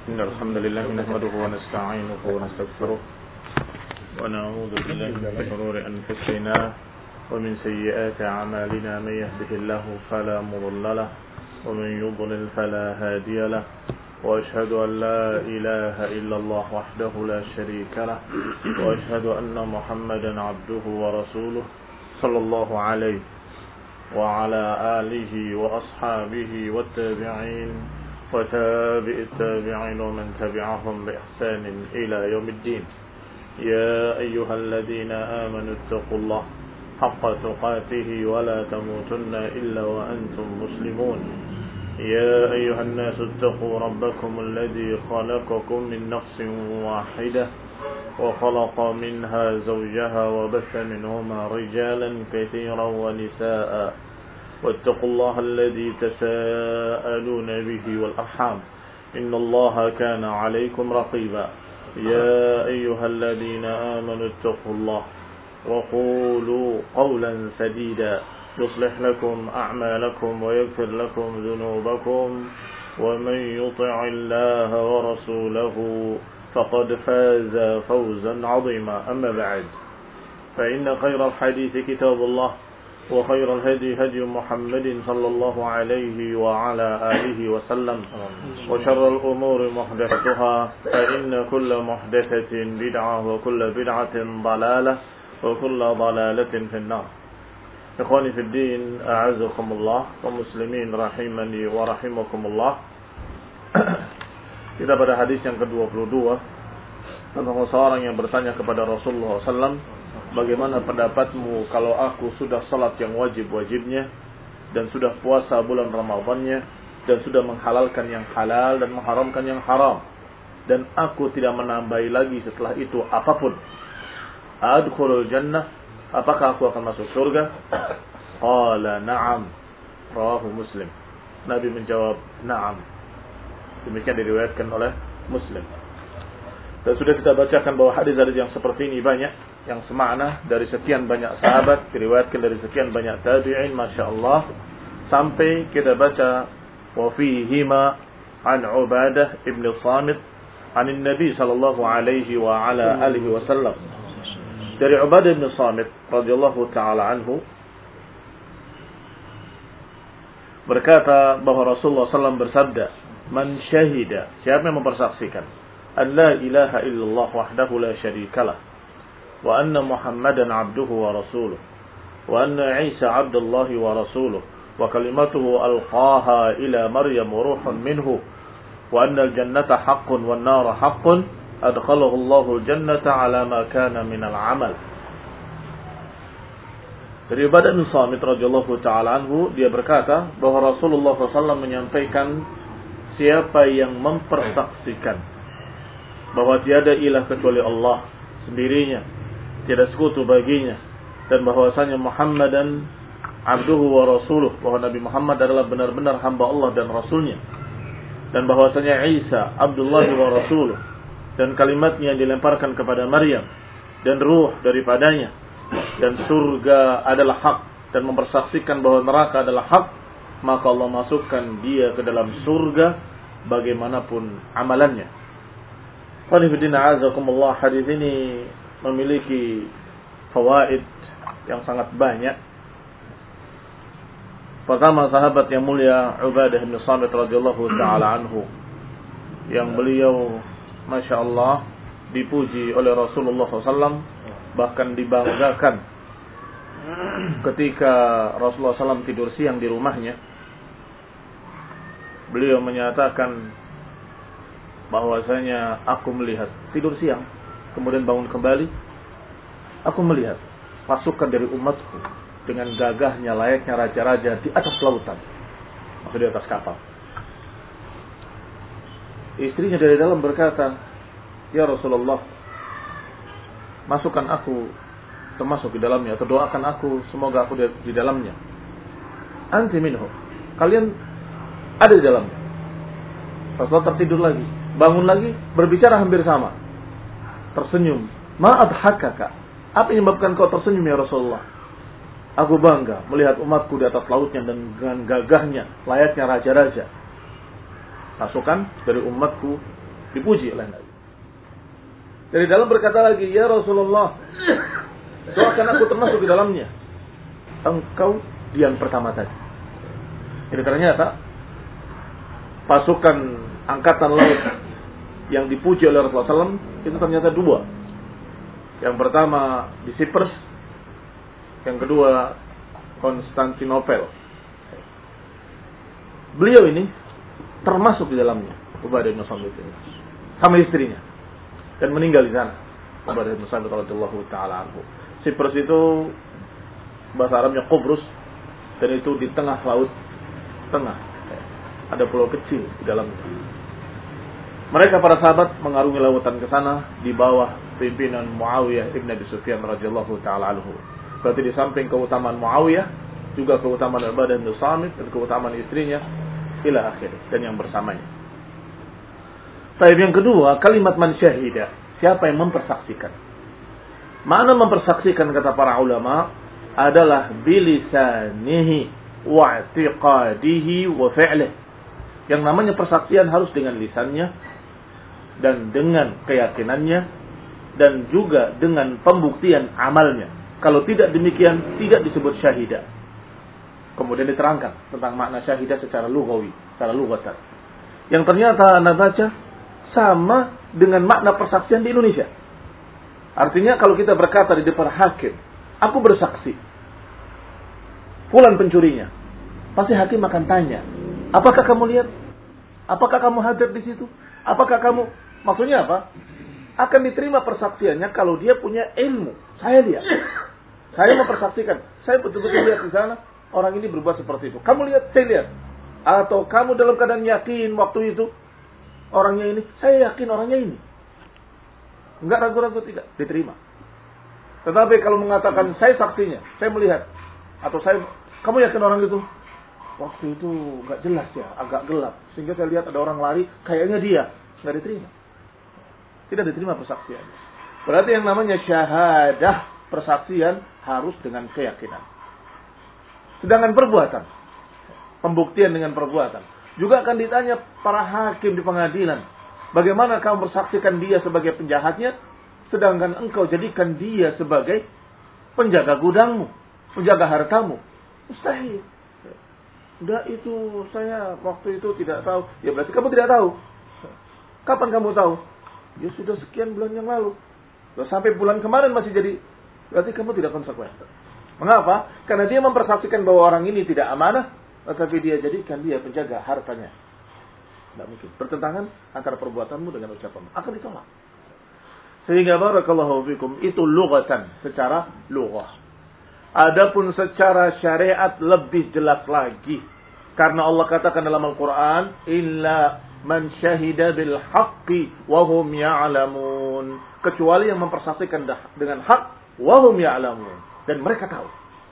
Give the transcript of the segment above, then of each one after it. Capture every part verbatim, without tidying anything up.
إن الحمد لله نحمده ونستعينه ونستغفره ونعوذ بالله من شرور أنفسنا ومن سيئات أعمالنا من يهده الله فلا مضل له ومن يضلل فلا هادي له وأشهد أن لا إله إلا الله وحده لا شريك له وأشهد أن محمدا عبده ورسوله صلى الله عليه وعلى آله وأصحابه والتابعين وتابع التابعين ومن تبعهم بإحسان إلى يوم الدين. يا أيها الذين آمنوا اتقوا الله حق تقاته ولا تموتن إلا وأنتم مسلمون. يا أيها الناس اتقوا ربكم الذي خلقكم من نفس واحدة وخلق منها زوجها وبث منهما رجالا كثيرا ونساء واتقوا الله الذي تساءلون به والأرحام إن الله كان عليكم رقيبا. يا أيها الذين آمنوا اتقوا الله وقولوا قولا سديدا يصلح لكم أعمالكم ويغفر لكم ذنوبكم ومن يطع الله ورسوله فقد فاز فوزا عظيما. أما بعد فإن خير الحديث كتاب الله وخير الهدي هدي محمد صلى الله عليه وعلى آله وسلم وشر الأمور محدثاتها فإن كل محدثة بدعة وكل بدعة ضلالة وكل ضلالة في النار. Ikhwani fi din, a'azakumullah, kaum muslimin rahimani wa rahimakumullah. Kita pada hadis yang ke dua puluh dua tentang seorang yang bertanya kepada Rasulullah sallallahu alaihi wasallam, bagaimana pendapatmu kalau aku sudah salat yang wajib-wajibnya dan sudah puasa bulan Ramadannya dan sudah menghalalkan yang halal dan mengharamkan yang haram dan aku tidak menambahi lagi setelah itu apapun. Adkhulul jannah, apakah aku akan masuk surga? Qala na'am, rawahu Muslim. Nabi menjawab na'am. Demikian diriwayatkan oleh Muslim. Dan sudah kita bacakan bahwa hadis-hadis yang seperti ini banyak, yang semakna dari sekian banyak sahabat, diriwayatkan dari sekian banyak tabi'in, Masya Allah, sampai kita baca wa fihima an Ubadah ibn Samit an Nabi sallallahu alaihi wa ala alihi wasallam. Dari Ubadah bin Samit radhiyallahu taala anhu berkata bahwa Rasulullah sallallahu alaihi wasallam bersabda, "Man syahida," siapa yang mempersaksikan, "an la ilaha illallah wahdahu la syarikalah wa anna Muhammadan abduhu wa rasuluh wa anna Isa abdullahi wa rasuluh wa kalimatuhu alqaha ila Maryam ruhun minhu wa anna al-jannata haqqun wan nara haqqun adkhalahu Allahu al-jannata ala ma kana min al-amal." Dari Ubadah bin Samit radhiyallahu taala anhu, dia berkata bahwa Rasulullah sallallahu alaihi wasallam menyampaikan, siapa yang mempersaksikan bahwa tiada ilah kecuali Allah sendirinya, tiada sekutu baginya, dan bahwasanya Muhammadan abduhu wa rasuluh, bahwa Nabi Muhammad adalah benar-benar hamba Allah dan Rasulnya, dan bahwasanya Isa Abdullah wa rasuluh, dan kalimatnya yang dilemparkan kepada Maryam dan ruh daripadanya, dan surga adalah hak, dan mempersaksikan bahwa neraka adalah hak, maka Allah masukkan dia ke dalam surga bagaimanapun amalannya. Qanifidina azakumullah, hadis ini memiliki fawaid yang sangat banyak. Pertama, sahabat yang mulia Ubadah bin Samit radhiyallahu taala anhu, yang beliau Masya Allah dipuji oleh Rasulullah sallallahu alaihi wasallam, bahkan dibanggakan ketika Rasulullah sallallahu alaihi wasallam tidur siang di rumahnya. Beliau menyatakan bahwasanya aku melihat tidur siang, kemudian bangun kembali, aku melihat pasukan dari umatku dengan gagahnya layaknya raja-raja di atas lautan, maksudnya di atas kapal. Istrinya dari dalam berkata, "Ya Rasulullah, masukkan aku termasuk di dalamnya, atau doakan aku semoga aku di, di dalamnya." Anti minhu, kalian ada di dalamnya. Rasulullah tertidur lagi, bangun lagi, berbicara hampir sama, tersenyum. Ma adhakaka, apa yang menyebabkan kau tersenyum ya Rasulullah? Aku bangga melihat umatku di atas lautnya dan dengan gagahnya layaknya raja-raja. Pasukan dari umatku dipuji oleh Nabi. Dari dalam berkata lagi, ya Rasulullah, doakan aku termasuk di dalamnya. Engkau yang pertama tadi. Jadi ternyata pasukan angkatan laut yang dipuji oleh Rasulullah shallallahu alaihi wasallam itu ternyata dua. Yang pertama di Cyprus, yang kedua Konstantinopel. Beliau ini termasuk di dalamnya, Ubadah bin Samit ini, sama istrinya, dan meninggal di sana. Ubadah bin Samit radhiyallahu taala anhu. Cyprus itu bahasa Arabnya Qobrus, dan itu di tengah laut tengah. Ada pulau kecil di dalamnya. Mereka para sahabat mengarungi lautan ke sana di bawah pimpinan Muawiyah ibn Abi Sufyan radhiyallahu taala anhu. Berarti di samping keutamaan Muawiyah, juga keutamaan Ubadah bin Samit dan keutamaan istrinya ila akhir dan yang bersamanya. Tapi yang kedua, kalimat man syahida, siapa yang mempersaksikan. Mana mempersaksikan kata para ulama adalah bilisanihi wa i'tiqadihi wa fi'lihi. Yang namanya persaksian harus dengan lisannya dan dengan keyakinannya dan juga dengan pembuktian amalnya. Kalau tidak demikian, tidak disebut syahidah. Kemudian diterangkan tentang makna syahidah secara lughawi, secara lughatan. Yang ternyata Anda baca sama dengan makna persaksian di Indonesia. Artinya kalau kita berkata di depan hakim, aku bersaksi, fulan pencurinya, pasti hakim akan tanya, apakah kamu lihat? Apakah kamu hadir di situ? Apakah kamu, maksudnya apa? Akan diterima persaksiannya kalau dia punya ilmu. Saya lihat. Saya mempersaksikan. Saya betul-betul lihat di sana. Orang ini berbuat seperti itu. Kamu lihat, saya lihat. Atau kamu dalam keadaan yakin waktu itu. Orangnya ini, saya yakin orangnya ini. Enggak ragu-ragu, tidak. Diterima. Tetapi kalau mengatakan, saya saksinya. Saya melihat. Atau saya, kamu yakin orang itu? Waktu itu enggak jelas ya, agak gelap. Sehingga saya lihat ada orang lari, kayaknya dia. Enggak diterima. Tidak diterima persaksian. Berarti yang namanya syahadah, persaksian harus dengan keyakinan. Sedangkan perbuatan, pembuktian dengan perbuatan, juga akan ditanya para hakim di pengadilan. Bagaimana kamu bersaksikan dia sebagai penjahatnya, sedangkan engkau jadikan dia sebagai penjaga gudangmu, penjaga hartamu? Mustahil. Enggak, itu saya waktu itu tidak tahu. Ya berarti kamu tidak tahu. Kapan kamu tahu? Ya sudah sekian bulan yang lalu. Loh, sampai bulan kemarin masih jadi. Berarti kamu tidak konsekuen. Mengapa? Karena dia mempersaksikan bahwa orang ini tidak amanah, tetapi dia jadikan dia penjaga hartanya. Tidak mungkin. Bertentangan antara perbuatanmu dengan ucapanmu. Akan ditolak. Sehingga barakallahu fikum, itu lughatan, secara lughah. Adapun secara syariat lebih jelas lagi. Karena Allah katakan dalam Al-Quran, illa man syahida bil haqqi wa hum ya'lamun. Kecuali yang mempersaksikan dengan hak, wa hum ya'lamun. Dan mereka tahu.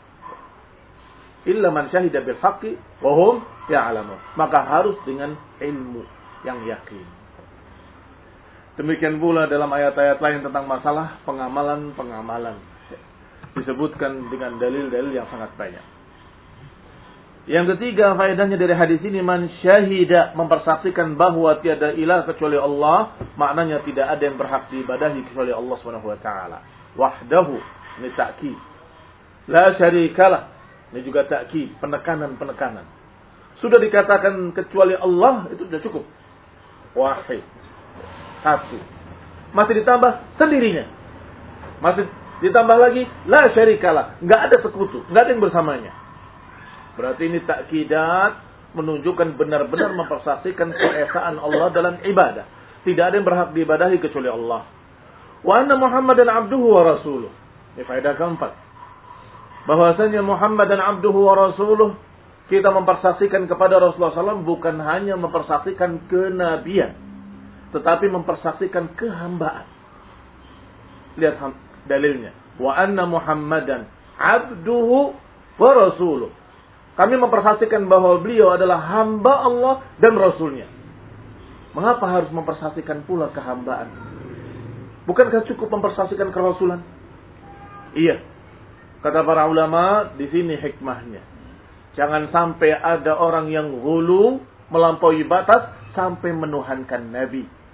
Illa man syahida bil haqqi wa hum ya'lamun. Maka harus dengan ilmu yang yakin. Demikian pula dalam ayat-ayat lain tentang masalah pengamalan-pengamalan. Disebutkan dengan dalil-dalil yang sangat banyak. Yang ketiga, faedahnya dari hadis ini, man syahida, mempersaksikan bahwa tiada ilah kecuali Allah, maknanya tidak ada yang berhak diibadahi kecuali Allah Subhanahu wa taala. Wahdahu, ini ta'kid. La syarikalah, ini juga ta'kid, penekanan-penekanan. Sudah dikatakan kecuali Allah, itu sudah cukup. Wahid, satu. Masih ditambah sendirinya. Masih ditambah lagi, la syarikalah, enggak ada sekutu, enggak ada yang bersamanya. Berarti ini takkidat menunjukkan benar-benar mempersaksikan keesaan Allah dalam ibadah. Tidak ada yang berhak diibadahi kecuali Allah. Wa anna Muhammadan abduhu wa rasuluh. Ini faedah keempat. Bahwasanya Muhammad dan abduhu wa rasuluh, kita mempersaksikan kepada Rasulullah shallallahu alaihi wasallam bukan hanya mempersaksikan kenabian, tetapi mempersaksikan kehambaan. Lihat dalilnya. Wa anna Muhammadan abduhu wa rasuluh. Kami mempersaksikan bahwa beliau adalah hamba Allah dan Rasulnya. Mengapa harus mempersaksikan pula kehambaan? Bukankah cukup mempersaksikan kerasulan? Iya. Kata para ulama, di sini hikmahnya. Jangan sampai ada orang yang ghulu, melampaui batas, sampai menuhankan Nabi.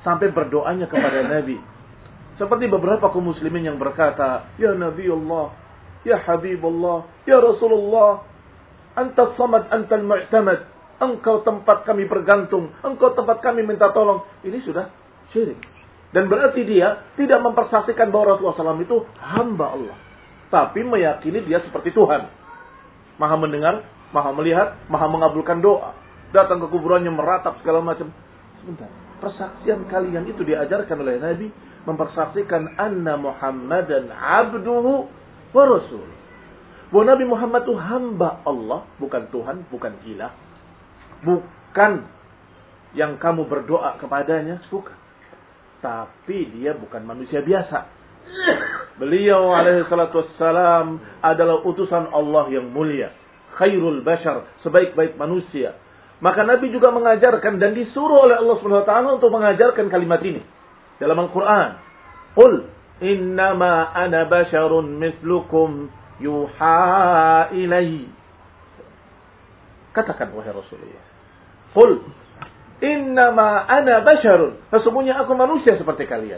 sampai berdoanya kepada Nabi. Seperti beberapa kaum muslimin yang berkata, "Ya Nabi Allah, ya Habibullah, ya Rasulullah, Anta samad, anta al-mu'tamad. Engkau tempat kami bergantung, engkau tempat kami minta tolong." Ini sudah syirik. Dan berarti dia tidak mempersaksikan bahwa Rasulullah shallallahu alaihi wasallam itu hamba Allah, tapi meyakini dia seperti Tuhan. Maha mendengar, maha melihat, maha mengabulkan doa. Datang ke kuburannya, meratap segala macam. Sebentar. Persaksian kalian itu diajarkan oleh Nabi, mempersaksikan anna Muhammadan abduhu wa rasul. Bahwa Nabi Muhammad itu hamba Allah, bukan Tuhan, bukan ilah. Bukan yang kamu berdoa kepadanya, bukan. Tapi dia bukan manusia biasa. Beliau alaihi salatu wassalam adalah utusan Allah yang mulia. Khairul bashar, sebaik-baik manusia. Maka Nabi juga mengajarkan dan disuruh oleh Allah Subhanahu wa taala untuk mengajarkan kalimat ini dalam Al-Qur'an. Qul innama ana basharun mislukum yuha ilai. Katakan wahai Rasulullah. Qul innama ana basharun. Sesungguhnya aku manusia seperti kalian.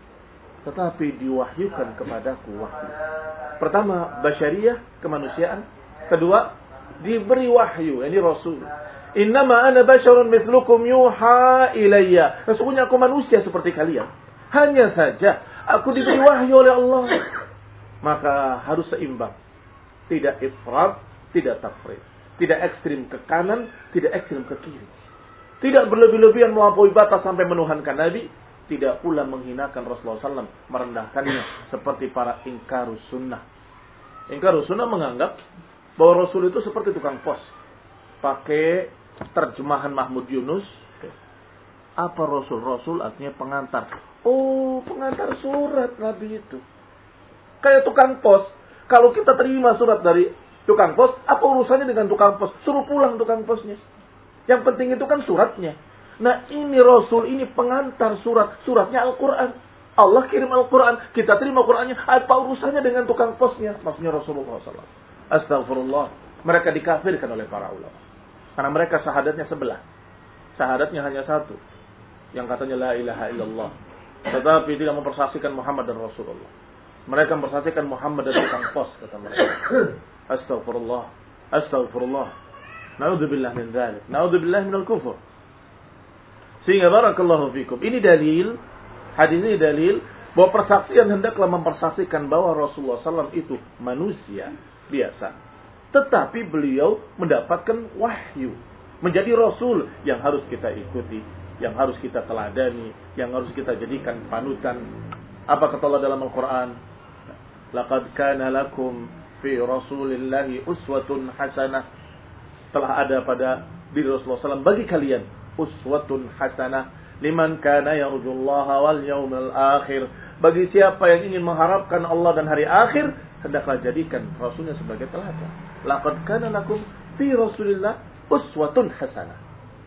Tetapi diwahyukan kepadaku wahyu. Pertama, basyariyah, kemanusiaan. Kedua, diberi wahyu, ini Rasul. Innama ana basyarun mithlukum yuha ilayya. Sesungguhnya aku manusia seperti kalian. Hanya saja aku diberi wahyu oleh Allah. Maka harus seimbang. Tidak ifrat, tidak tafrid. Tidak ekstrim ke kanan, tidak ekstrim ke kiri. Tidak berlebih-lebihan melampaui batas sampai menuhankan Nabi. Tidak pula menghinakan Rasulullah shallallahu alaihi wasallam, merendahkannya seperti para ingkarus sunnah. Ingkarus sunnah menganggap bahwa Rasul itu seperti tukang pos. Pakai terjemahan Mahmud Yunus. Apa Rasul? Rasul artinya pengantar. Oh, pengantar surat Nabi itu. Kayak tukang pos. Kalau kita terima surat dari tukang pos, apa urusannya dengan tukang pos? Suruh pulang tukang posnya. Yang penting itu kan suratnya. Nah, ini Rasul, ini pengantar surat. Suratnya Al-Quran. Allah kirim Al-Quran. Kita terima Qurannya. Apa urusannya dengan tukang posnya? Maksudnya Rasulullah shallallahu alaihi wasallam. Astagfirullah. Mereka dikafirkan oleh para ulama. Karena mereka syahadatnya sebelah. Syahadatnya hanya satu. Yang katanya la ilaha illallah. Tetapi tidak mempersaksikan Muhammad dan Rasulullah. Mereka mempersaksikan Muhammad dan tukang pos, kata mereka. Astagfirullah. Astagfirullah. Na'udzubillah min dzalik. Na'udzubillah minal kufur. Sehingga barakallahu fikum. Ini dalil, hadis ini dalil bahwa persaksian hendaklah mempersaksikan bahwa Rasulullah shallallahu alaihi wasallam itu manusia biasa. Tetapi beliau mendapatkan wahyu. Menjadi Rasul yang harus kita ikuti. Yang harus kita teladani. Yang harus kita jadikan panutan. Apa kata Allah dalam Al-Quran? Laqad kana lakum fi Rasulillahi uswatun hasanah. Telah ada pada diri Rasulullah shallallahu alaihi wasallam bagi kalian uswatun hasanah liman kana yarjullaha wal yawmal akhir. Bagi siapa yang ingin mengharapkan Allah dan hari akhir, hendaklah jadikan Rasulnya sebagai teladan. Laqad kana lakum fi Rasulillah uswatun hasanah.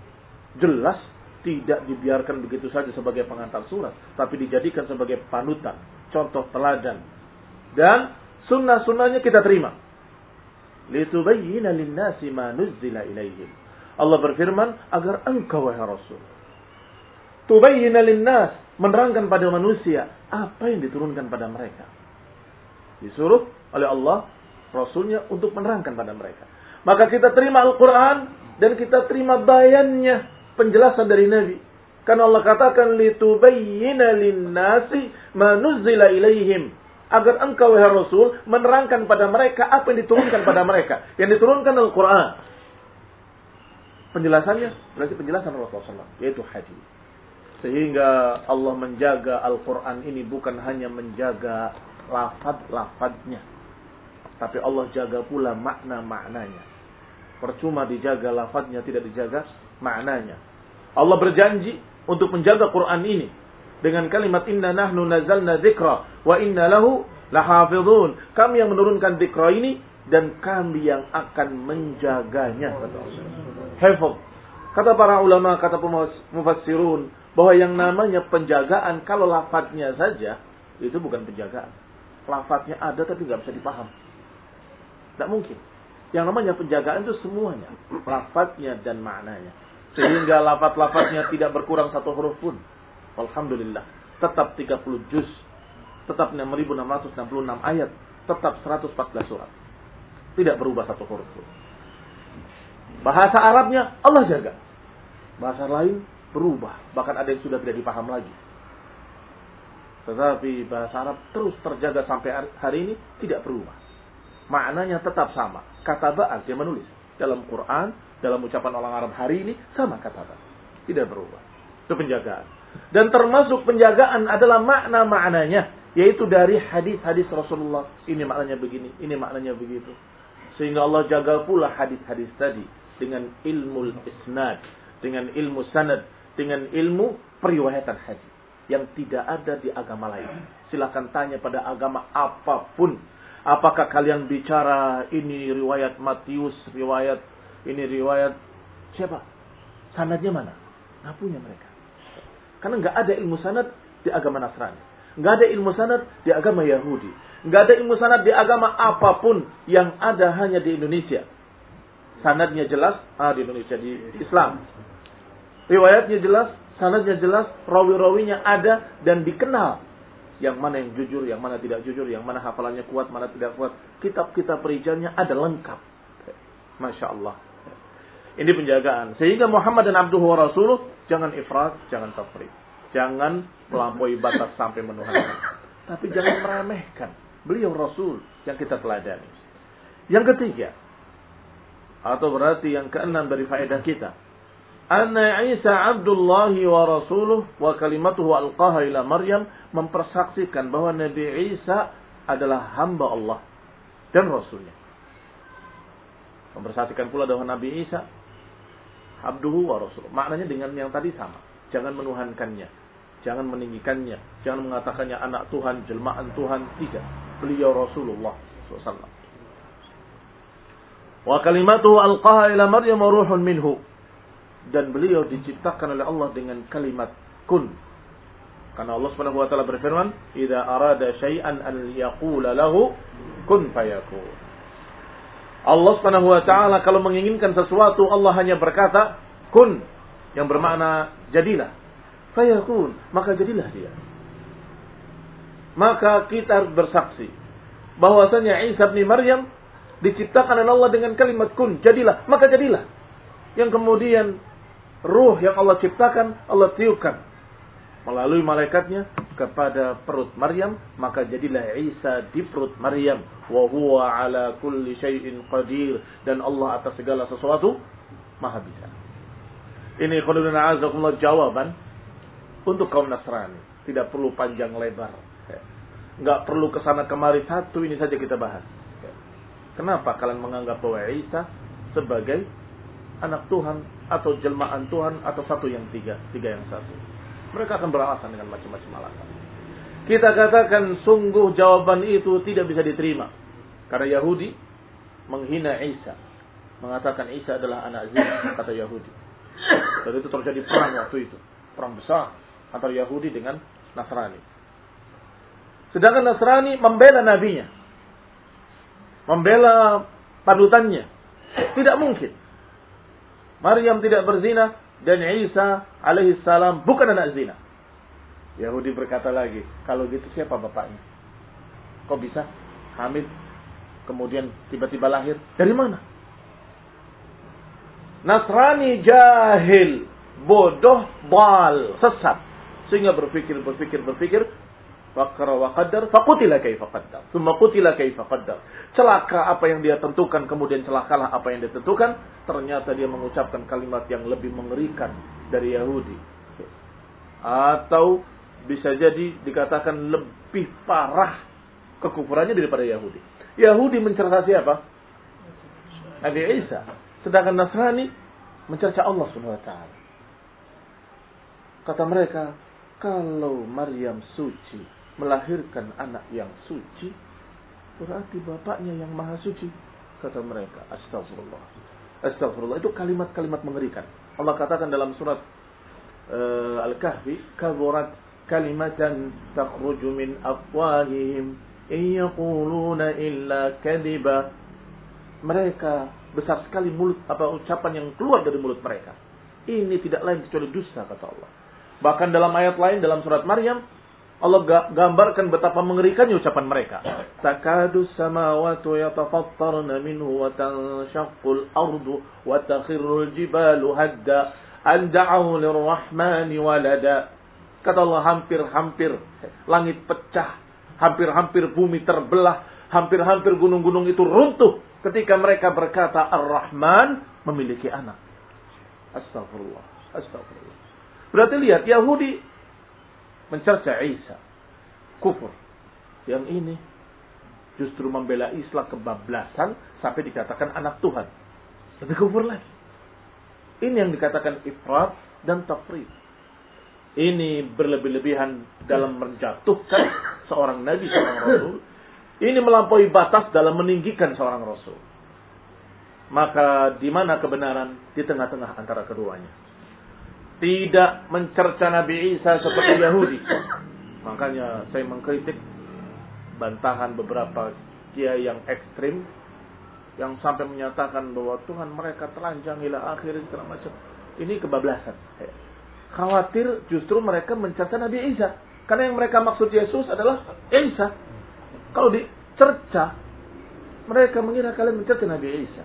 Jelas tidak dibiarkan begitu saja sebagai pengantar surat, tapi dijadikan sebagai panutan, contoh teladan. Dan sunnah-sunnahnya kita terima. Litubayyina lin-nasi ma nuzzila ilaihim. Allah berfirman agar engkau wahai Rasul tubayyina lin-nas, menerangkan pada manusia apa yang diturunkan pada mereka. Disuruh oleh Allah Rasulnya untuk menerangkan pada mereka. Maka kita terima Al-Quran dan kita terima bayannya, penjelasan dari Nabi. Karena Allah katakan litubayyina lin-nasi ma nuzzila ilaihim, agar engkau wahai Rasul menerangkan pada mereka apa yang diturunkan pada mereka. Yang diturunkan Al-Quran. Penjelasannya berarti penjelasan Rasulullah shallallahu alaihi wasallam, yaitu hadis. Sehingga Allah menjaga Al-Quran ini bukan hanya menjaga lafaz-lafaznya, tapi Allah jaga pula makna-maknanya. Percuma dijaga lafaznya, tidak dijaga maknanya. Allah berjanji untuk menjaga Quran ini dengan kalimat inna nahnu nazzalna dzikra wa inna lahu lahafizun. Kami yang menurunkan dzikra ini dan kami yang akan menjaganya, kata Allah. Hifz. Kata para ulama, kata mufassirun, bahwa yang namanya penjagaan kalau lafadznya saja itu bukan penjagaan. Lafadznya ada tapi nggak bisa dipaham. Tidak mungkin. Yang namanya penjagaan itu semuanya, lafadznya dan maknanya. Sehingga lafadz-lafadznya tidak berkurang satu huruf pun. Alhamdulillah. Tetap tiga puluh juz. Tetap enam ribu enam ratus enam puluh enam ayat. Tetap seratus empat belas surat. Tidak berubah satu huruf. Bahasa Arabnya Allah jaga. Bahasa lain berubah. Bahkan ada yang sudah tidak dipaham lagi. Tetapi bahasa Arab terus terjaga sampai hari ini tidak berubah. Maknanya tetap sama. Kataba artinya menulis. Dalam Quran, dalam ucapan orang Arab hari ini sama kataba. Tidak berubah. Itu penjagaan. Dan termasuk penjagaan adalah makna-maknanya. Yaitu dari hadis-hadis Rasulullah. Ini maknanya begini, ini maknanya begitu. Sehingga Allah jaga pula hadis-hadis tadi. Dengan ilmu isnad. Dengan ilmu sanad. Dengan ilmu periwayatan hadis. Yang tidak ada di agama lain. Silakan tanya pada agama apapun. Apakah kalian bicara ini riwayat Matius, riwayat ini riwayat siapa? Sanadnya mana? Nggak punya mereka. Karena nggak ada ilmu sanad di agama Nasrani. Nggak ada ilmu sanad di agama Yahudi. Nggak ada ilmu sanad di agama apapun yang ada hanya di Indonesia. Sanadnya jelas, ah di Indonesia, di Islam. Riwayatnya jelas, sanadnya jelas, rawi-rawinya ada dan dikenal. Yang mana yang jujur, yang mana tidak jujur, yang mana hafalannya kuat, mana tidak kuat. Kitab-kitab perijalnya ada lengkap. Masya Allah. Ini penjagaan. Sehingga Muhammad dan Abduhu wa Rasuluh, jangan ifrat, jangan tafrid. Jangan melampaui batas sampai menuhankan. Tapi jangan meremehkan. Beliau Rasul yang kita teladani. Yang ketiga, atau berarti yang keenam dari faedah kita. Anna Isa Abdullah wa Rasuluh wa kalimatuhu alqaha ila Maryam, mempersaksikan bahwa Nabi Isa adalah hamba Allah dan Rasulnya. Mempersaksikan pula bahwa Nabi Isa Abduhu wa Rasuluh. Maknanya dengan yang tadi sama. Jangan menuhankannya, jangan meninggikannya, jangan mengatakannya anak Tuhan, jelmaan Tuhan. Tidak. Beliau Rasulullah sallallahu alaihi wasallam. Wa kalimatuhu alqaha ila Maryam wa ruhun minhu. Dan beliau diciptakan oleh Allah dengan kalimat kun. Karena Allah Subhanahu wa taala berfirman, "Idza arada syai'an an yaqula lahu kun fayakun." Allah Subhanahu wa taala kalau menginginkan sesuatu, Allah hanya berkata kun, yang bermakna jadilah. Fayakun, maka jadilah dia. Maka kita harus bersaksi bahwasanya Isa bin Maryam diciptakan oleh Allah dengan kalimat kun, jadilah, maka jadilah. Yang kemudian ruh yang Allah ciptakan, Allah tiupkan melalui malaikatnya kepada perut Maryam, maka jadilah Isa di perut Maryam. Wa huwa ala kulli syai'in qadir, dan Allah atas segala sesuatu maha bisa. Ini khuludun a'azakumullah jawaban untuk kaum Nasrani. Tidak perlu panjang lebar. Enggak perlu kesana kemari, satu ini saja kita bahas. Kenapa kalian menganggap bahwa Isa sebagai anak Tuhan atau jelmaan Tuhan atau satu yang tiga, tiga yang satu? Mereka akan beralasan dengan macam-macam alasan. Kita katakan sungguh jawaban itu tidak bisa diterima. Karena Yahudi menghina Isa. Mengatakan Isa adalah anak zina, kata Yahudi. Dan itu terjadi perang waktu itu. Perang besar antara Yahudi dengan Nasrani. Sedangkan Nasrani membela nabinya. Membela panutannya. Tidak mungkin. Maryam tidak berzina dan Isa alaihi salam bukan anak zina. Yahudi berkata lagi, kalau gitu siapa bapaknya? Kok bisa hamil kemudian tiba-tiba lahir? Dari mana? Nasrani jahil, bodoh, bal, sesat, sehingga berpikir berpikir berpikir Fakra wa qaddar, faqutila kaifa qaddar. Tsumma qutila kaifa qaddar. Celaka apa yang dia tentukan, kemudian celakalah apa yang dia tentukan. Ternyata dia mengucapkan kalimat yang lebih mengerikan dari Yahudi. Atau bisa jadi dikatakan lebih parah kekufurannya daripada Yahudi. Yahudi mencerca siapa? Nabi Isa. Sedangkan Nasrani mencerca Allah Subhanahu wa taala. Kata mereka, kalau Maryam suci melahirkan anak yang suci, berarti bapaknya yang maha suci. Kata mereka, astagfirullah. Astagfirullah. Itu kalimat-kalimat mengerikan. Allah katakan dalam surat uh, Al-Kahfi, kaburat kalimatan takhruju min afwahihim in yaquluna illa kadiba. Mereka besar sekali mulut apa ucapan yang keluar dari mulut mereka. Ini tidak lain kecuali dusta, kata Allah. Bahkan dalam ayat lain dalam surat Maryam, Allah gambarkan betapa mengerikannya ucapan mereka. Takadu samawatu yatafattarna minhu wa tanshaqqul ardu wa takhirrul jibalu hadda an da'u lirrahmani walada. Kata Allah, hampir-hampir langit pecah, hampir-hampir bumi terbelah, hampir-hampir gunung-gunung itu runtuh ketika mereka berkata Ar-Rahman memiliki anak. Astagfirullah, astagfirullah. Berarti lihat, Yahudi mencerca Isa, kufur. Yang ini justru membela Islam kebablasan sampai dikatakan anak Tuhan. Lebih kufur lagi. Ini yang dikatakan ifrat dan tafrid. Ini berlebih-lebihan dalam menjatuhkan seorang nabi, seorang rasul. Ini melampaui batas dalam meninggikan seorang rasul. Maka di mana kebenaran? Di tengah-tengah antara keduanya. Tidak mencerca Nabi Isa seperti Yahudi. Makanya saya mengkritik bantahan beberapa kiai yang ekstrim yang sampai menyatakan bahwa Tuhan mereka telanjang ila akhir segala macam. Ini kebablasan. Khawatir justru mereka mencerca Nabi Isa. Karena yang mereka maksud Yesus adalah Isa. Kalau dicerca, mereka mengira kalian mencerca Nabi Isa.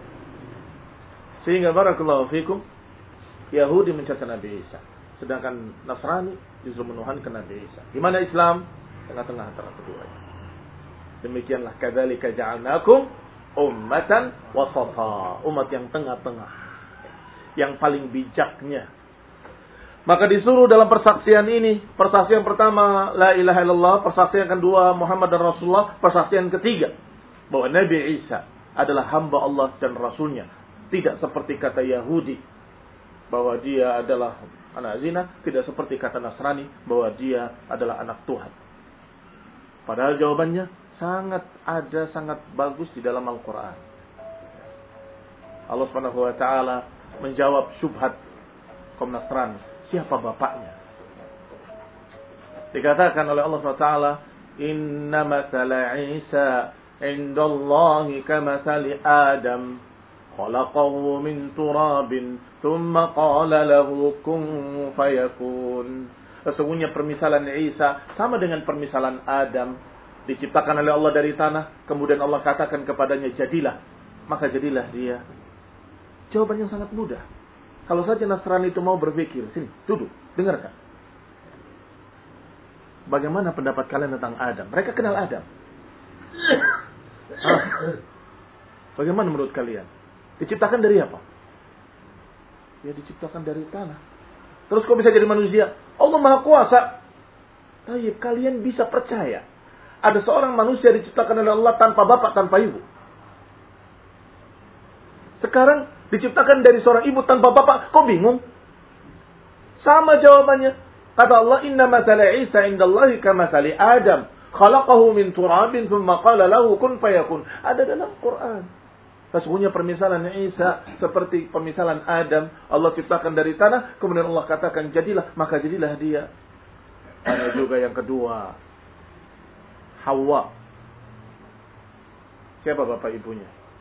Sehingga barakallahu fikum, Yahudi mencerca Nabi Isa, sedangkan Nasrani justru menuhankan Nabi Isa. Di mana Islam? Tengah-tengah antara keduanya. Demikianlah kadzalika ja'alnakum ummatan wasata, umat yang tengah-tengah, yang paling bijaknya. Maka disuruh dalam persaksian ini, persaksian pertama la ilaha illallah, persaksian kedua Muhammad dan Rasulullah, persaksian ketiga bahwa Nabi Isa adalah hamba Allah dan Rasulnya. Tidak seperti kata Yahudi bahwa dia adalah anak zina, tidak seperti kata Nasrani bahwa dia adalah anak Tuhan. Padahal jawabannya sangat ada, sangat bagus di dalam Al-Quran. Allah Subhanahu wa taala menjawab syubhat kaum Nasrani, siapa bapaknya? Dikatakan oleh Allah Subhanahu wa taala, "Inna mathala Isa 'indallahi kamathali Adam." Khalaqahu min turabin thumma qala lahu kun fayakun. Sesungguhnya permisalan Isa sama dengan permisalan Adam, diciptakan oleh Allah dari tanah, kemudian Allah katakan kepadanya jadilah, maka jadilah dia. Jawaban yang sangat mudah. Kalau saja Nasrani itu mau berpikir, sini, duduk, dengarkan. Bagaimana pendapat kalian tentang Adam? Mereka kenal Adam. Ah, bagaimana menurut kalian? Diciptakan dari apa? Ya diciptakan dari tanah. Terus kok bisa jadi manusia? Allah Maha Kuasa. Tapi kalian bisa percaya ada seorang manusia diciptakan oleh Allah tanpa bapak, tanpa ibu. Sekarang diciptakan dari seorang ibu tanpa bapak, kok bingung? Sama jawabannya. Kata Allah, "Inna mathala Isa 'indallahi kamathali Adam, khalaqahu min turabin thumma qala lahu kun fayakun." Ada dalam Quran. Sesungguhnya permisalan Isa seperti permisalan Adam. Allah ciptakan dari tanah, kemudian Allah katakan jadilah, maka jadilah dia. Ada juga yang kedua, Hawa. Siapa bapak ibunya?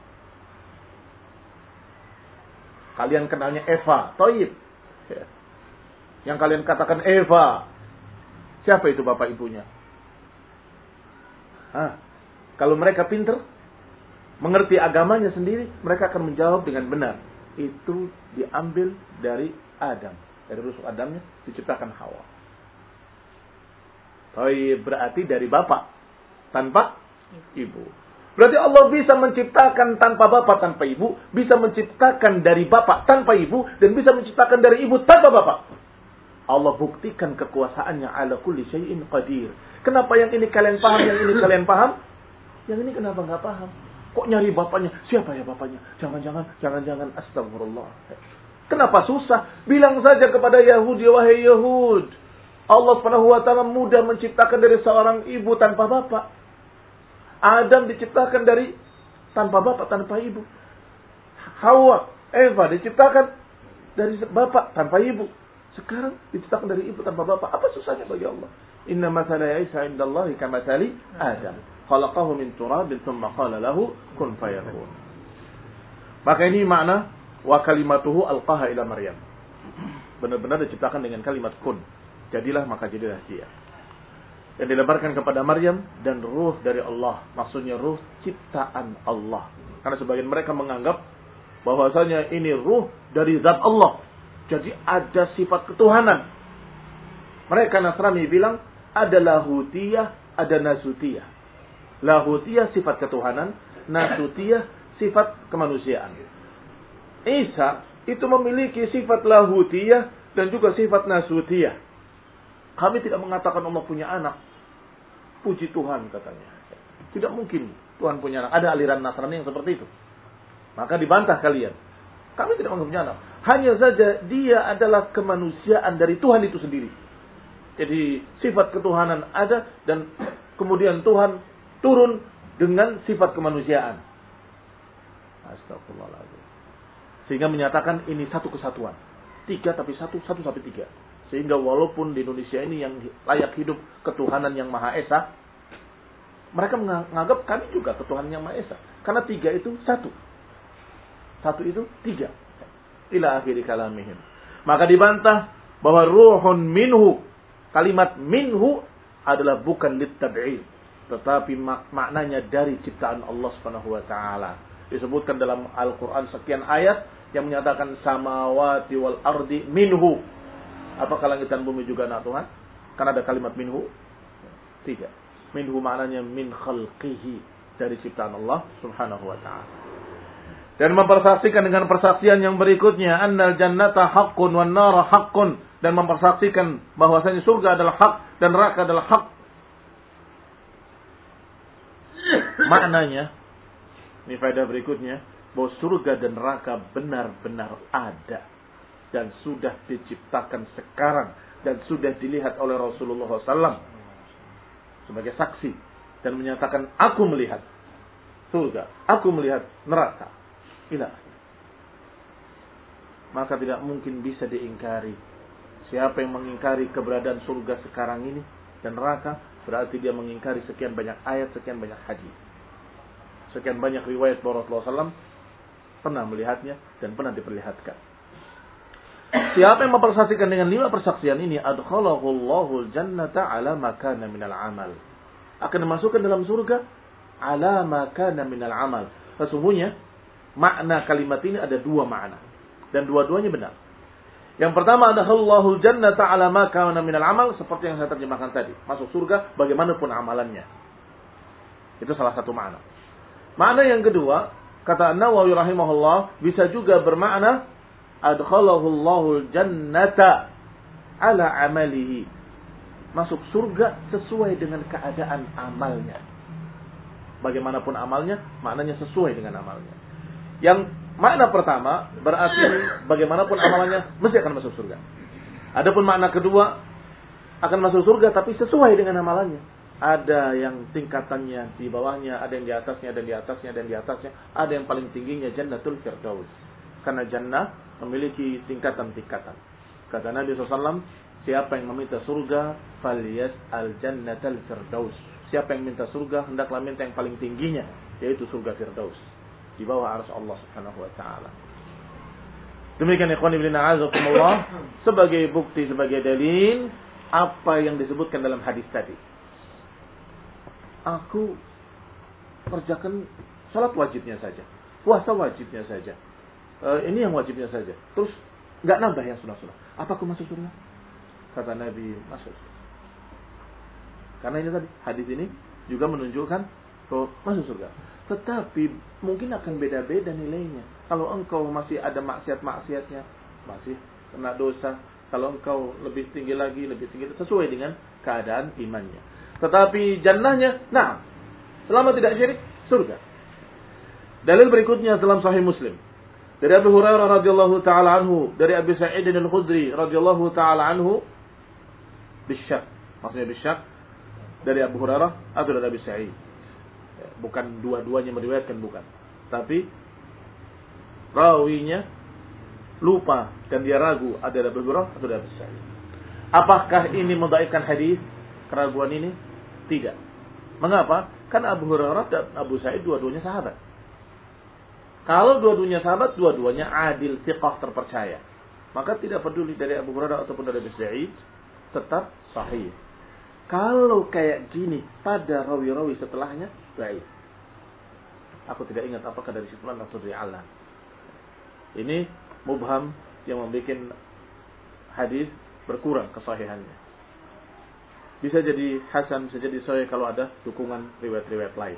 Kalian kenalnya Eva, Thayyib. Yang kalian katakan Eva, siapa itu bapak ibunya? Hah? Kalau mereka pintar, mengerti agamanya sendiri, mereka akan menjawab dengan benar. Itu diambil dari Adam. Dari rusuk Adamnya diciptakan Hawa. Tapi berarti dari bapak tanpa ibu. Berarti Allah bisa menciptakan tanpa bapak, tanpa ibu. Bisa menciptakan dari bapak tanpa ibu. Dan bisa menciptakan dari ibu tanpa bapak. Allah buktikan kekuasaannya ala kulli syai'in qadir. Kenapa yang ini kalian paham, yang ini kalian paham? Yang ini kenapa nggak paham? Kok nyari bapaknya? Siapa ya bapaknya? Jangan-jangan, jangan-jangan, astagfirullah. Kenapa susah? Bilang saja kepada Yahudi, wahai Yahud, Allah Subhanahu wa taala mudah menciptakan dari seorang ibu tanpa bapak. Adam diciptakan dari tanpa bapak, tanpa ibu. Hawa, Eva diciptakan dari bapak tanpa ibu. Sekarang diciptakan dari ibu tanpa bapak. Apa susahnya bagi Allah? Inna mathala Isa 'indallahi kamathali Adam. Khalaqahu min turabin thumma qala lahu kun fayakun. Maka ini makna wa kalimatuhu alqaha ila Maryam. Benar-benar diciptakan dengan kalimat kun. Jadilah maka jadilah dia. Yang dilemparkan kepada Maryam dan ruh dari Allah. Maksudnya ruh ciptaan Allah. Karena sebagian mereka menganggap bahwasanya ini ruh dari zat Allah. Jadi ada sifat ketuhanan. Mereka Nasrani bilang ada lahutiyah, ada nasutiyah. Lahutiyah sifat ketuhanan, nasutiyah sifat kemanusiaan. Isa itu memiliki sifat lahutiyah dan juga sifat nasutiyah. Kami tidak mengatakan Allah punya anak. Puji Tuhan katanya. Tidak mungkin Tuhan punya anak. Ada aliran Nasrani yang seperti itu. Maka dibantah kalian. Kami tidak menganggap punya anak. Hanya saja dia adalah kemanusiaan dari Tuhan itu sendiri. Jadi sifat ketuhanan ada dan kemudian Tuhan turun dengan sifat kemanusiaan. Astagfirullahaladzim. Sehingga menyatakan ini satu kesatuan. Tiga tapi satu, satu tapi tiga. Sehingga walaupun di Indonesia ini yang layak hidup ketuhanan yang Maha Esa, mereka menganggap kami juga ketuhanan yang Maha Esa. Karena tiga itu satu. Satu itu tiga. Ila akhiri kalamihim. Maka dibantah bahwa ruhun minhu. Kalimat minhu adalah bukan litab'id. Tetapi mak- maknanya dari ciptaan Allah subhanahu wa ta'ala. Disebutkan dalam Al-Quran sekian ayat yang menyatakan samawati wal ardi minhu. Apakah langit dan bumi juga anak Tuhan? Karena ada kalimat minhu. Tidak. Minhu maknanya min khalqihi. Dari ciptaan Allah subhanahu wa ta'ala. Dan mempersaksikan dengan persaksian yang berikutnya. Annal jannata haqqun wan nara haqqun. Dan mempersaksikan bahwasanya surga adalah hak dan neraka adalah hak. Maknanya, ini faedah berikutnya, bahwa surga dan neraka benar-benar ada. Dan sudah diciptakan sekarang. Dan sudah dilihat oleh Rasulullah shallallahu alaihi wasallam. Sebagai saksi. Dan menyatakan, aku melihat surga. Aku melihat neraka. Ila. Maka tidak mungkin bisa diingkari. Siapa yang mengingkari keberadaan surga sekarang ini dan neraka, berarti dia mengingkari sekian banyak ayat, sekian banyak hadis. Sekian banyak riwayat bahwa Rasulullah shallallahu alaihi wasallam pernah melihatnya dan pernah diperlihatkan. Siapa yang mempersaksikan dengan lima persaksian ini, adkhalahu Allahul jannata ala ma kana minal amal. Akan dimasukkan dalam surga ala ma kana minal amal. Sesungguhnya makna kalimat ini ada dua makna dan dua-duanya benar. Yang pertama adalah Allahul jannata ala ma kana minal amal, seperti yang saya terjemahkan tadi, masuk surga bagaimanapun amalannya. Itu salah satu makna. Makna yang kedua, kata An-Nawawi rahimahullah, bisa juga bermakna adkhalahu Allahul jannata ala amalihi. Masuk surga sesuai dengan keadaan amalnya. Bagaimanapun amalnya, maknanya sesuai dengan amalnya. Yang makna pertama berarti bagaimanapun amalannya mesti akan masuk surga. Adapun makna kedua akan masuk surga tapi sesuai dengan amalannya. Ada yang tingkatannya di bawahnya, ada yang di atasnya, ada yang di atasnya, dan di atasnya. Ada yang paling tingginya Jannatul Firdaus. Karena jannah memiliki tingkatan-tingkatan. Kata Nabi shallallahu alaihi wasallam, siapa yang meminta surga, falyas'al Jannatul Firdaus. Siapa yang minta surga, hendaklah minta yang paling tingginya, yaitu surga Firdaus. Di bawah arsy Allah subhanahu wa ta'ala. Demikian ikhwan ibn a'azakumullah, sebagai bukti, sebagai dalil apa yang disebutkan dalam hadis tadi. Aku kerjakan salat wajibnya saja, puasa wajibnya saja, e, ini yang wajibnya saja, terus nggak nambah yang sunah-sunah. Apa aku masuk surga? Kata Nabi, masuk. Karena ini tadi hadis ini juga menunjukkan bahwa masuk surga. Tetapi mungkin akan beda-beda nilainya. Kalau engkau masih ada maksiat-maksiatnya, masih kena dosa. Kalau engkau lebih tinggi lagi, lebih tinggi, sesuai dengan keadaan imannya. Tetapi jannahnya, nah, selama tidak syirik, surga. Dalil berikutnya dalam Sahih Muslim. Dari Abu Hurairah radhiyallahu taala anhu, dari Abi Sa'id al-Khudri radhiyallahu taala anhu, bisyak. Maksudnya bisyak dari Abu Hurairah atau dari Abi Sa'id. Bukan dua-duanya meriwayatkan, bukan. Tapi rawinya lupa dan dia ragu ada dari Abu Hurairah atau dari Abu Sa'id. Apakah ini mendhaifkan hadis keraguan ini? Tidak. Mengapa? Karena Abu Hurairah dan Abu Sa'id dua-duanya sahabat. Kalau dua-duanya sahabat, dua-duanya adil, thiqah, terpercaya. maka tidak peduli dari Abu Hurairah ataupun dari Abu Sa'id, tetap sahih. Kalau kayak gini pada rawi-rawi setelahnya, baik. Aku tidak ingat apakah dari Sufyan atau dari Ala. Ini mubham yang membuat hadis berkurang kesahihannya. Bisa jadi hasan, bisa jadi sahih kalau ada dukungan riwayat-riwayat lain.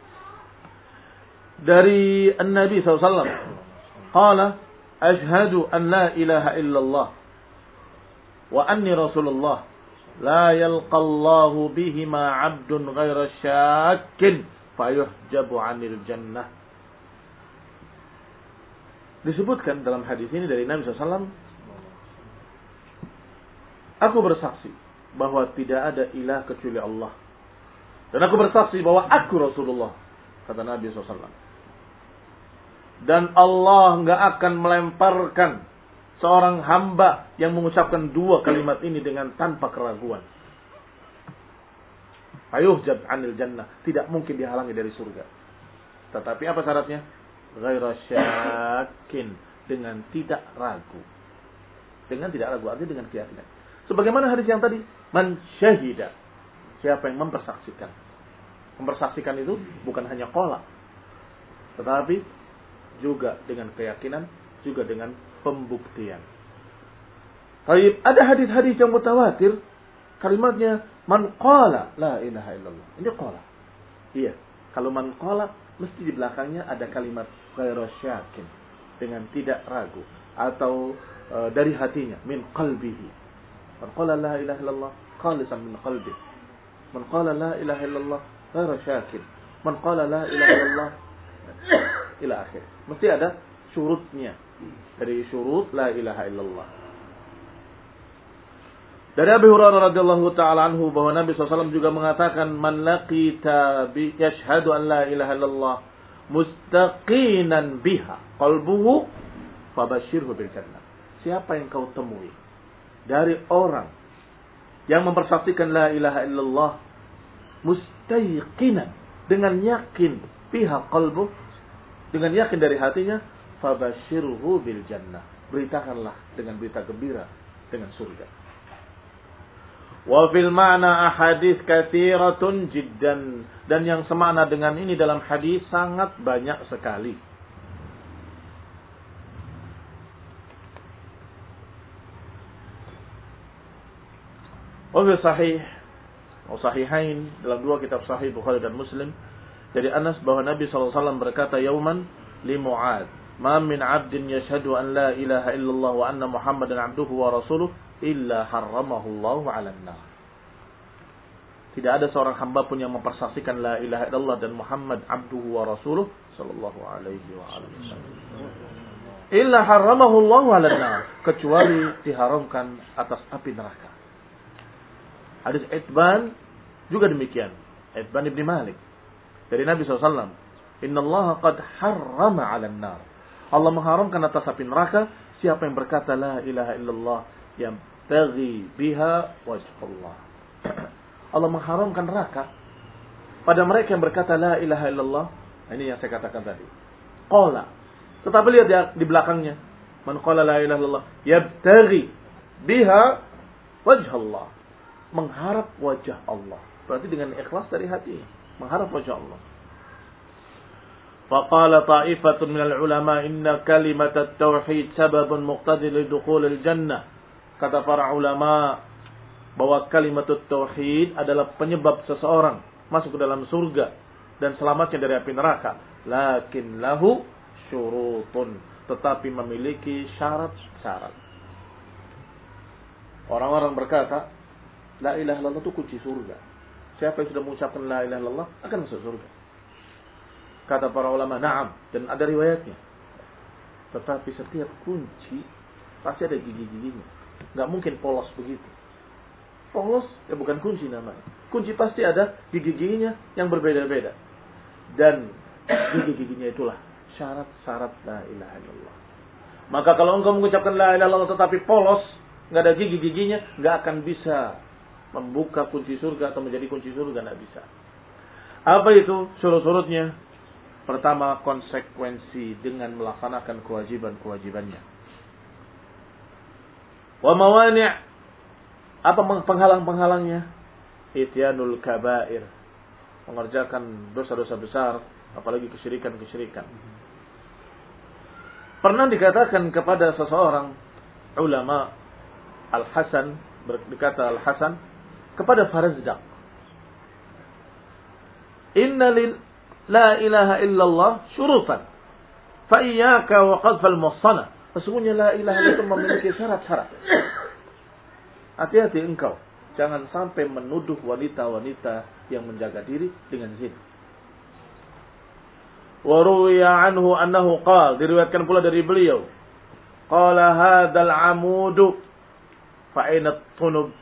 Dari An-Nabi sallallahu alaihi wasallam, qala ashhadu an la ilaha illallah wa anni rasulullah la yalqallahu bihima 'abdun ghaira syakkin fayuhjabu 'anil jannah. Disebutkan dalam hadis ini dari Nabi sallallahu alaihi wasallam, aku bersaksi bahwa tidak ada ilah kecuali Allah. Dan aku bersaksi bahwa aku Rasulullah, kata Nabi sallallahu alaihi wasallam. Dan Allah enggak akan melemparkan seorang hamba yang mengucapkan dua kalimat ini dengan tanpa keraguan. Ayuhjab 'anil jannah, tidak mungkin dihalangi dari surga. Tetapi apa syaratnya? Ghaira syakkin, dengan tidak ragu. Dengan tidak ragu, artinya dengan keyakinan. Sebagaimana hadis yang tadi, man syahida, siapa yang mempersaksikan. Mempersaksikan itu bukan hanya qala, tetapi juga dengan keyakinan, juga dengan pembuktian. Baik, ada hadis-hadis yang mutawatir, kalimatnya man qala la ilaha illallah. Ini qala. Iya, kalau man qala mesti di belakangnya ada kalimat ghairu syakin, dengan tidak ragu, atau e, dari hatinya, min qalbihi. Man qala la ilaha illallah khalisan min qalbi. Man qala la ilaha illallah ghairu syakin. Man qala la ilaha illallah ila akhir. Mesti ada syurutnya. Dari syurut la ilaha illallah. Dari Abu Hurairah radhiyallahu taala anhu bahwa Nabi sallallahu alaihi wasallam juga mengatakan, man laqita bi yashhadu an la ilaha illallah mustaqinan biha qalbuhu fabashshirhu bil jannah. Siapa yang kau temui dari orang yang mempersaksikan la ilaha illallah mustaqinan, dengan yakin, biha qalbuh, dengan yakin dari hatinya, fabashshirhu bil jannah, beritakanlah dengan berita gembira dengan surga. Wa fil ma'na ahadits katsiratun jiddan, dan yang semakna dengan ini dalam hadis sangat banyak sekali. Wa fi sahih wa sahihain, dalam dua kitab sahih Bukhari dan Muslim, dari Anas bahwa Nabi sallallahu alaihi wasallam berkata, yauman li Mu'ad, ma min 'abdin yashhadu an la ilaha illallah wa anna Muhammadan 'abduhu wa rasuluhu illa harramahu Allahu 'alan nar. Tidak ada seorang hamba pun yang mempersaksikan la ilaha illallah dan Muhammad abduhu wa rasuluh sallallahu alaihi wa alihi wasallam, illa harramahu Allahu 'alan nar, kecuali diharamkan atas api neraka. Hadis Itban juga demikian. Itban ibn Malik dari Nabi sallallahu alaihi wasallam, innallaha qad harrama 'alan nar. Allah mengharamkan atas api neraka siapa yang berkata la ilaha illallah yang taghi biha wajhullah. Allah mengharamkan neraka pada mereka yang berkata la ilaha illallah. Ini yang saya katakan tadi. Qala. Tetapi lihat ya, di belakangnya, man qala la ilaha illallah yabtaghi biha wajhullah, mengharap wajah Allah. Berarti dengan ikhlas dari hati, mengharap wajah Allah. Faqala ta'ifatun minal ulama inna kalimat at-tauhid sababun muqtadi li dukhulil jannah. Kata para ulama bahwa kalimat tauhid adalah penyebab seseorang masuk ke dalam surga dan selamatnya dari api neraka. Lakin lahu syurutun, tetapi memiliki syarat-syarat. Orang-orang berkata, la ilaha illallah itu kunci surga. Siapa yang sudah mengucapkan la ilaha illallah akan masuk surga. Kata para ulama, na'am, dan ada riwayatnya. Tetapi setiap kunci pasti ada gigi-giginya. Nggak mungkin polos begitu. Polos ya bukan kunci namanya. Kunci pasti ada gigi-giginya yang berbeda-beda. Dan gigi-giginya itulah syarat-syarat la ilaha illallah. Maka kalau engkau mengucapkan la ilaha illallah tetapi polos, nggak ada gigi-giginya, nggak akan bisa membuka kunci surga atau menjadi kunci surga, nggak bisa. Apa itu surut-surutnya? Pertama, konsekuensi dengan melaksanakan kewajiban-kewajibannya. Wa mawani', apa penghalang-penghalangnya? Ityanul kabair, mengerjakan dosa-dosa besar, apalagi kesyirikan-kesyirikan. Pernah dikatakan kepada seseorang ulama, Al-Hasan, berkata Al-Hasan kepada Farazdaq, inna lil la ilaha illallah syurutan fa iyyaka wa qadfal muhsanah. Sesungguhnya la ilaha illallah itu memiliki syarat-syarat. Hati-hati engkau, jangan sampai menuduh wanita-wanita yang menjaga diri dengan zina. Wa ruwiya anhu annahu qala, diriwayatkan pula dari beliau, qala hadzal amudu fa aina tunub.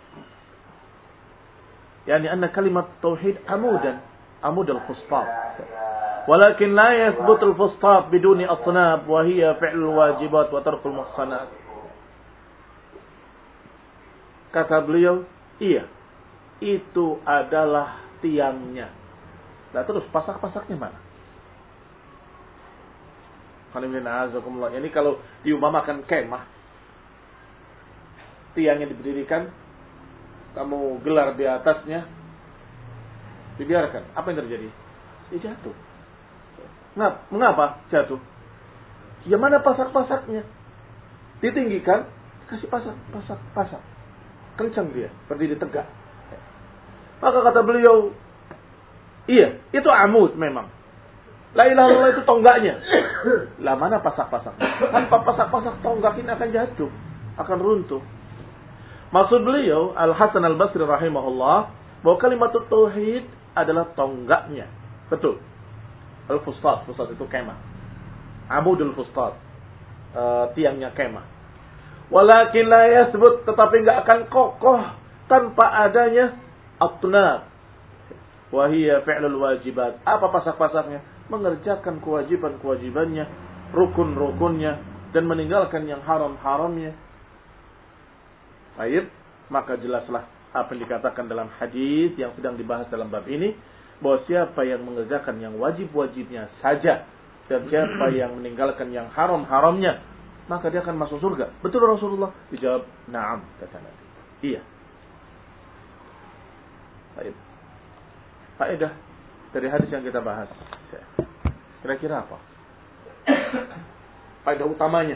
Yani anna kalimat tauhid amudan, amud al-fustat. Walakin la yathbut al-fustat biduni asnab wa hiya fi'lul wajibat wa tarkul muhsanat. Kata beliau, iya, itu adalah tiangnya. Nah terus pasak-pasaknya mana? Ini kalau diumpamakan kemah, tiangnya diberdirikan, kamu gelar di atasnya, dibiarkan. Apa yang terjadi? Dia jatuh. Nah, mengapa jatuh? Ya mana pasak-pasaknya? Ditinggikan, kasih pasak, pasak, pasak. Kencang dia, berdiri tegak. Maka kata beliau, iya, itu amud memang. La ilaha illallah itu tonggaknya. Lah mana pasak-pasaknya? Tanpa pasak-pasak tonggak ini akan jatuh, akan runtuh. Maksud beliau, Al-Hasan Al-Basri rahimahullah, bahwa kalimat tauhid adalah tonggaknya. Betul. Al-Fustat, Fustat itu kemah. Amudul Fustat, uh, tiangnya kemah. Walakin la yasbut, tetapi enggak akan kokoh tanpa adanya atnab. Wa hiya fi'lul wajibat. Apa pasak-pasaknya? Mengerjakan kewajiban-kewajibannya, rukun-rukunnya, dan meninggalkan yang haram-haramnya. Baik, maka jelaslah apa yang dikatakan dalam hadis yang sedang dibahas dalam bab ini, bahwa siapa yang mengerjakan yang wajib-wajibnya saja dan siapa yang meninggalkan yang haram-haramnya, maka dia akan masuk surga. Betul Rasulullah? Dijawab, na'am, kata Nabi. Iya. Baik. Faedah dari hadis yang kita bahas. Kira-kira apa? Faedah utamanya.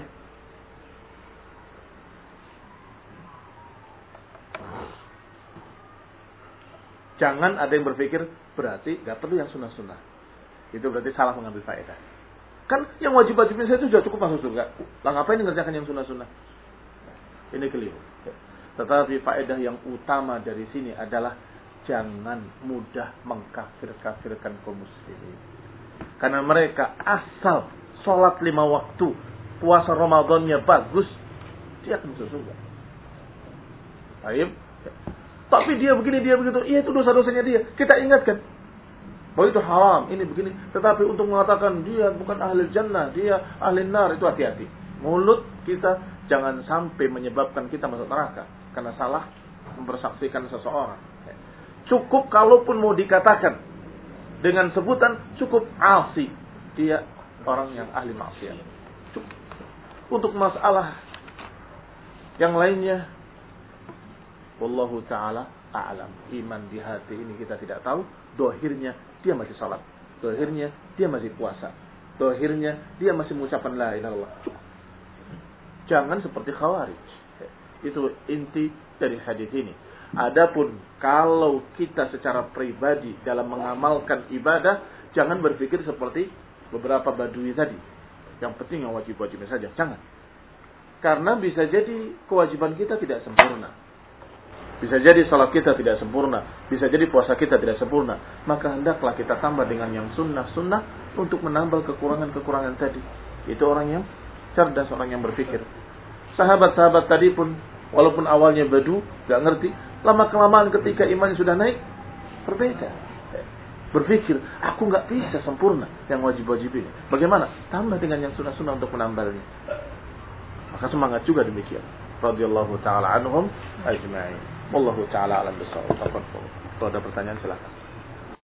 Jangan ada yang berpikir berarti gak perlu yang sunnah-sunnah. Itu berarti salah mengambil faedah. Kan yang wajib-wajibnya saya itu sudah cukup masuk surga. Lah ngapain ngerjakan yang sunnah-sunnah? Ini keliru. Tetapi faedah yang utama dari sini adalah jangan mudah mengkafir-kafirkan kaum muslimin. Karena mereka asal sholat lima waktu, puasa Ramadannya bagus, dia akan masuk surga. Baik. Tapi dia begini, dia begitu. Iya, itu dosa-dosanya dia. Kita ingatkan bahwa itu haram, ini begini. Tetapi untuk mengatakan dia bukan ahli jannah, dia ahli nar, itu hati-hati. Mulut kita jangan sampai menyebabkan kita masuk neraka karena salah mempersaksikan seseorang. Cukup kalaupun mau dikatakan dengan sebutan cukup asi, dia orang yang ahli maksiat. Cukup. Untuk masalah yang lainnya, wallahu ta'ala a'lam. Iman di hati ini kita tidak tahu. Dohirnya dia masih salat, dohirnya dia masih puasa, dohirnya dia masih mengucapkan la ilaha illallah. Cukup. Jangan seperti khawarij. Itu inti dari hadis ini. Adapun kalau kita secara pribadi dalam mengamalkan ibadah, jangan berpikir seperti beberapa badui tadi. Yang penting yang wajib-wajibnya saja. Jangan. Karena bisa jadi kewajiban kita tidak sempurna. Bisa jadi salat kita tidak sempurna. Bisa jadi puasa kita tidak sempurna. Maka hendaklah kita tambah dengan yang sunnah-sunnah untuk menambah kekurangan-kekurangan tadi. Itu orang yang cerdas, orang yang berpikir. Sahabat-sahabat tadi pun, walaupun awalnya badu, gak ngerti, lama-kelamaan ketika iman sudah naik, berbeda. Berpikir, aku gak bisa sempurna yang wajib-wajib ini. Bagaimana? Tambah dengan yang sunnah-sunnah untuk menambahnya. Maka semangat juga demikian. Radhiyallahu ta'ala anhum ajma'in. Wallahu ta'ala alam bisawab. Kalau ada pertanyaan silakan.